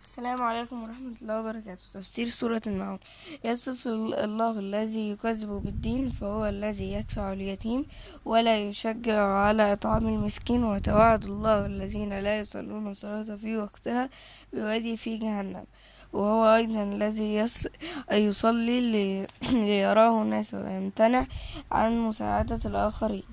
السلام عليكم ورحمة الله وبركاته. تفسير سورة المعون. يصف الله الذي يكذب بالدين، فهو الذي يدفع اليتيم ولا يشجع على إطعام المسكين، وتوعد الله الذين لا يصلون الصلاة في وقتها بوادي في جهنم. وهو أيضا الذي يصلي ليراه الناس ويمتنع عن مساعدة الآخرين.